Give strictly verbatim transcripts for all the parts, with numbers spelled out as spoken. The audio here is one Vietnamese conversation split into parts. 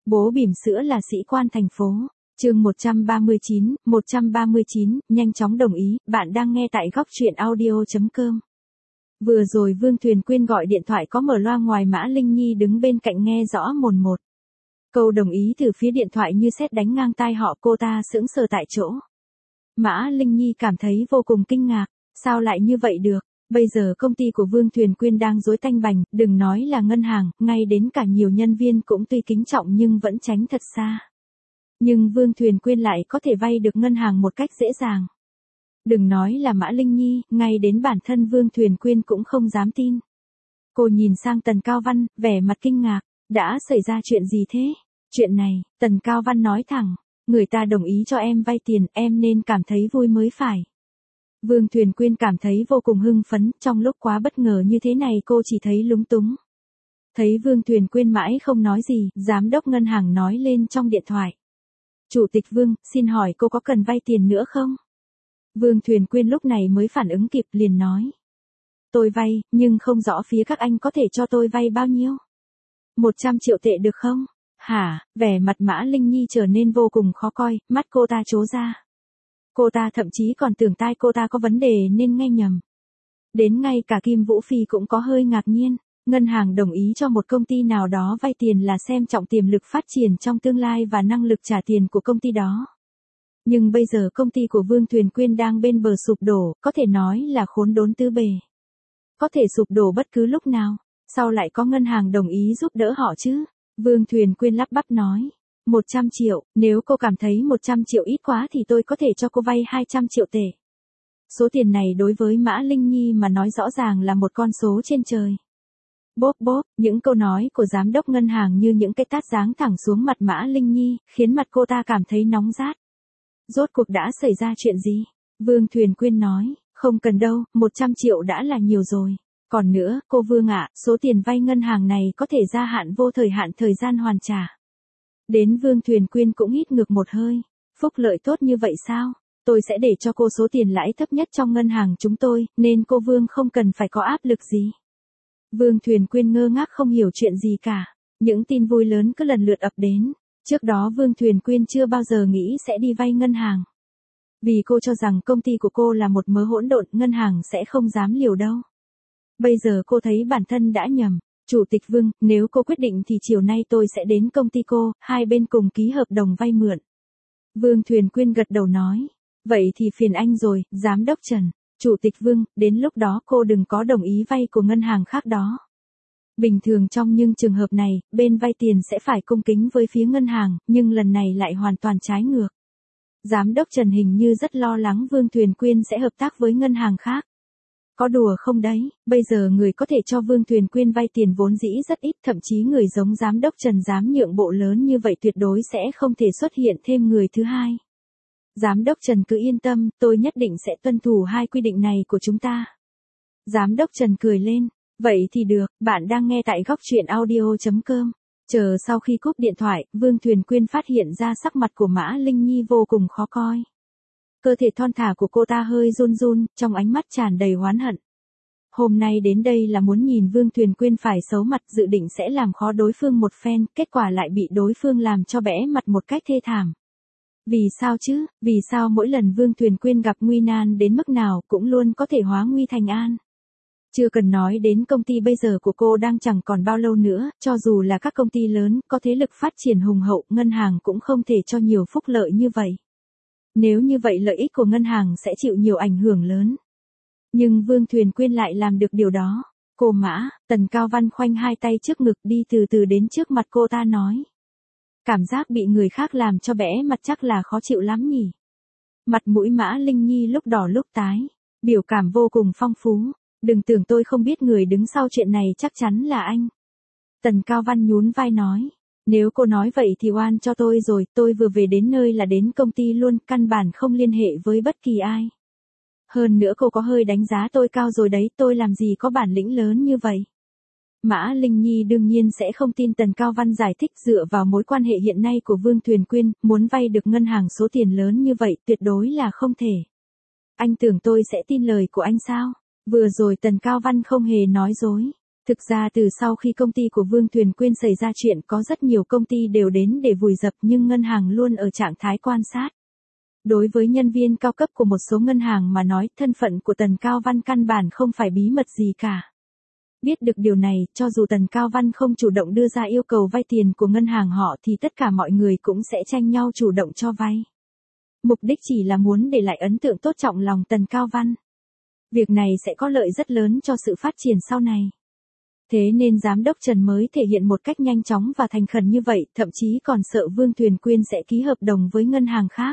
Bố bỉm sữa là sĩ quan thành phố. Chương một trăm ba mươi chín, một trăm ba mươi chín, nhanh chóng đồng ý, bạn đang nghe tại góc truyện audio chấm com. Vừa rồi Vương Thuyền Quyên gọi điện thoại có mở loa ngoài, Mã Linh Nhi đứng bên cạnh nghe rõ mồn một. Câu đồng ý từ phía điện thoại như sét đánh ngang tai họ, cô ta sững sờ tại chỗ. Mã Linh Nhi cảm thấy vô cùng kinh ngạc, sao lại như vậy được? Bây giờ công ty của Vương Thuyền Quyên đang rối tanh bành, đừng nói là ngân hàng, ngay đến cả nhiều nhân viên cũng tuy kính trọng nhưng vẫn tránh thật xa. Nhưng Vương Thuyền Quyên lại có thể vay được ngân hàng một cách dễ dàng. Đừng nói là Mã Linh Nhi, ngay đến bản thân Vương Thuyền Quyên cũng không dám tin. Cô nhìn sang Tần Cao Văn, vẻ mặt kinh ngạc, đã xảy ra chuyện gì thế? Chuyện này, Tần Cao Văn nói thẳng, người ta đồng ý cho em vay tiền, em nên cảm thấy vui mới phải. Vương Thuyền Quyên cảm thấy vô cùng hưng phấn, trong lúc quá bất ngờ như thế này cô chỉ thấy lúng túng. Thấy Vương Thuyền Quyên mãi không nói gì, giám đốc ngân hàng nói lên trong điện thoại. Chủ tịch Vương, xin hỏi cô có cần vay tiền nữa không? Vương Thuyền Quyên lúc này mới phản ứng kịp, liền nói. Tôi vay, nhưng không rõ phía các anh có thể cho tôi vay bao nhiêu? một trăm triệu tệ được không? Hả? Vẻ mặt Mã Linh Nhi trở nên vô cùng khó coi, mắt cô ta trố ra. Cô ta thậm chí còn tưởng tai cô ta có vấn đề nên nghe nhầm. Đến ngay cả Kim Vũ Phi cũng có hơi ngạc nhiên. Ngân hàng đồng ý cho một công ty nào đó vay tiền là xem trọng tiềm lực phát triển trong tương lai và năng lực trả tiền của công ty đó. Nhưng bây giờ công ty của Vương Thuyền Quyên đang bên bờ sụp đổ, có thể nói là khốn đốn tứ bề. Có thể sụp đổ bất cứ lúc nào, sao lại có ngân hàng đồng ý giúp đỡ họ chứ? Vương Thuyền Quyên lắp bắp nói. một trăm triệu, nếu cô cảm thấy một trăm triệu ít quá thì tôi có thể cho cô vay hai trăm triệu tệ. Số tiền này đối với Mã Linh Nhi mà nói rõ ràng là một con số trên trời. Bốp bốp, những câu nói của giám đốc ngân hàng như những cái tát giáng thẳng xuống mặt Mã Linh Nhi, khiến mặt cô ta cảm thấy nóng rát. Rốt cuộc đã xảy ra chuyện gì? Vương Thuyền Quyên nói, không cần đâu, một trăm triệu đã là nhiều rồi. Còn nữa, cô Vương ạ, số tiền vay ngân hàng này có thể gia hạn vô thời hạn thời gian hoàn trả. Đến Vương Thuyền Quyên cũng hít ngược một hơi. Phúc lợi tốt như vậy sao? Tôi sẽ để cho cô số tiền lãi thấp nhất trong ngân hàng chúng tôi, nên cô Vương không cần phải có áp lực gì. Vương Thuyền Quyên ngơ ngác không hiểu chuyện gì cả. Những tin vui lớn cứ lần lượt ập đến. Trước đó Vương Thuyền Quyên chưa bao giờ nghĩ sẽ đi vay ngân hàng. Vì cô cho rằng công ty của cô là một mớ hỗn độn, ngân hàng sẽ không dám liều đâu. Bây giờ cô thấy bản thân đã nhầm. Chủ tịch Vương, nếu cô quyết định thì chiều nay tôi sẽ đến công ty cô, hai bên cùng ký hợp đồng vay mượn. Vương Thuyền Quyên gật đầu nói. Vậy thì phiền anh rồi, giám đốc Trần. Chủ tịch Vương, đến lúc đó cô đừng có đồng ý vay của ngân hàng khác đó. Bình thường trong những trường hợp này, bên vay tiền sẽ phải cung kính với phía ngân hàng, nhưng lần này lại hoàn toàn trái ngược. Giám đốc Trần hình như rất lo lắng Vương Thuyền Quyên sẽ hợp tác với ngân hàng khác. Có đùa không đấy, bây giờ người có thể cho Vương Thuyền Quyên vay tiền vốn dĩ rất ít, thậm chí người giống giám đốc Trần dám nhượng bộ lớn như vậy tuyệt đối sẽ không thể xuất hiện thêm người thứ hai. Giám đốc Trần cứ yên tâm, tôi nhất định sẽ tuân thủ hai quy định này của chúng ta. Giám đốc Trần cười lên, vậy thì được, bạn đang nghe tại góc truyện audio chấm com. Chờ sau khi cúp điện thoại, Vương Thuyền Quyên phát hiện ra sắc mặt của Mã Linh Nhi vô cùng khó coi. Cơ thể thon thả của cô ta hơi run run, trong ánh mắt tràn đầy oán hận. Hôm nay đến đây là muốn nhìn Vương Thuyền Quyên phải xấu mặt, dự định sẽ làm khó đối phương một phen, kết quả lại bị đối phương làm cho bẽ mặt một cách thê thảm. Vì sao chứ, vì sao mỗi lần Vương Thuyền Quyên gặp nguy nan đến mức nào cũng luôn có thể hóa nguy thành an. Chưa cần nói đến công ty bây giờ của cô đang chẳng còn bao lâu nữa, cho dù là các công ty lớn, có thế lực phát triển hùng hậu, ngân hàng cũng không thể cho nhiều phúc lợi như vậy. Nếu như vậy lợi ích của ngân hàng sẽ chịu nhiều ảnh hưởng lớn. Nhưng Vương Thuyền Quyên lại làm được điều đó. Cô Mã, Tần Cao Văn khoanh hai tay trước ngực đi từ từ đến trước mặt cô ta nói. Cảm giác bị người khác làm cho bẽ mặt chắc là khó chịu lắm nhỉ. Mặt mũi Mã Linh Nhi lúc đỏ lúc tái, biểu cảm vô cùng phong phú. Đừng tưởng tôi không biết người đứng sau chuyện này chắc chắn là anh. Tần Cao Văn nhún vai nói. Nếu cô nói vậy thì oan cho tôi rồi, tôi vừa về đến nơi là đến công ty luôn, căn bản không liên hệ với bất kỳ ai. Hơn nữa cô có hơi đánh giá tôi cao rồi đấy, tôi làm gì có bản lĩnh lớn như vậy. Mã Linh Nhi đương nhiên sẽ không tin Tần Cao Văn giải thích, dựa vào mối quan hệ hiện nay của Vương Thuyền Quyên, muốn vay được ngân hàng số tiền lớn như vậy tuyệt đối là không thể. Anh tưởng tôi sẽ tin lời của anh sao? Vừa rồi Tần Cao Văn không hề nói dối. Thực ra từ sau khi công ty của Vương Thuyền Quyên xảy ra chuyện có rất nhiều công ty đều đến để vùi dập nhưng ngân hàng luôn ở trạng thái quan sát. Đối với nhân viên cao cấp của một số ngân hàng mà nói, thân phận của Tần Cao Văn căn bản không phải bí mật gì cả. Biết được điều này, cho dù Tần Cao Văn không chủ động đưa ra yêu cầu vay tiền của ngân hàng họ thì tất cả mọi người cũng sẽ tranh nhau chủ động cho vay. Mục đích chỉ là muốn để lại ấn tượng tốt trong lòng Tần Cao Văn. Việc này sẽ có lợi rất lớn cho sự phát triển sau này. Thế nên giám đốc Trần mới thể hiện một cách nhanh chóng và thành khẩn như vậy, thậm chí còn sợ Vương Thuyền Quyên sẽ ký hợp đồng với ngân hàng khác.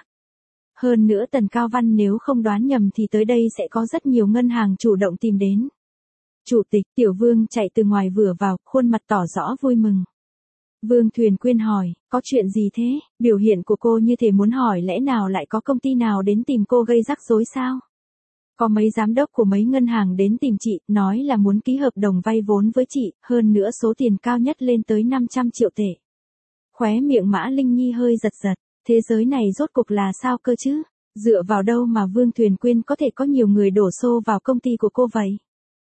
Hơn nữa Tần Cao Văn nếu không đoán nhầm thì tới đây sẽ có rất nhiều ngân hàng chủ động tìm đến. Chủ tịch, Tiểu Vương chạy từ ngoài vừa vào, khuôn mặt tỏ rõ vui mừng. Vương Thuyền Quyên hỏi, có chuyện gì thế? Biểu hiện của cô như thể muốn hỏi lẽ nào lại có công ty nào đến tìm cô gây rắc rối sao? Có mấy giám đốc của mấy ngân hàng đến tìm chị, nói là muốn ký hợp đồng vay vốn với chị, hơn nữa số tiền cao nhất lên tới năm trăm triệu tệ. Khóe miệng Mã Linh Nhi hơi giật giật, thế giới này rốt cuộc là sao cơ chứ? Dựa vào đâu mà Vương Thuyền Quyên có thể có nhiều người đổ xô vào công ty của cô vậy?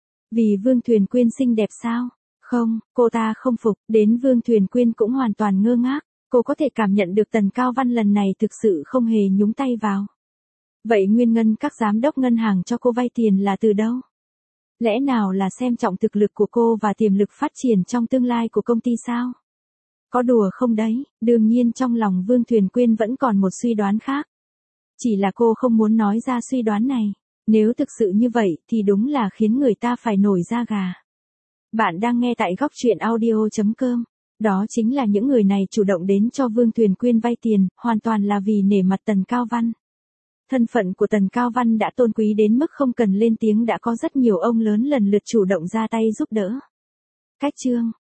Vì Vương Thuyền Quyên xinh đẹp sao? Không, cô ta không phục, đến Vương Thuyền Quyên cũng hoàn toàn ngơ ngác, cô có thể cảm nhận được Tần Cao Văn lần này thực sự không hề nhúng tay vào. Vậy nguyên nhân các giám đốc ngân hàng cho cô vay tiền là từ đâu? Lẽ nào là xem trọng thực lực của cô và tiềm lực phát triển trong tương lai của công ty sao? Có đùa không đấy? Đương nhiên trong lòng Vương Thuyền Quyên vẫn còn một suy đoán khác. Chỉ là cô không muốn nói ra suy đoán này. Nếu thực sự như vậy thì đúng là khiến người ta phải nổi da gà. Bạn đang nghe tại góc truyện audio chấm com. Đó chính là những người này chủ động đến cho Vương Thuyền Quyên vay tiền, hoàn toàn là vì nể mặt Tần Cao Văn. Thân phận của Tần Cao Văn đã tôn quý đến mức không cần lên tiếng đã có rất nhiều ông lớn lần lượt chủ động ra tay giúp đỡ. Cách chương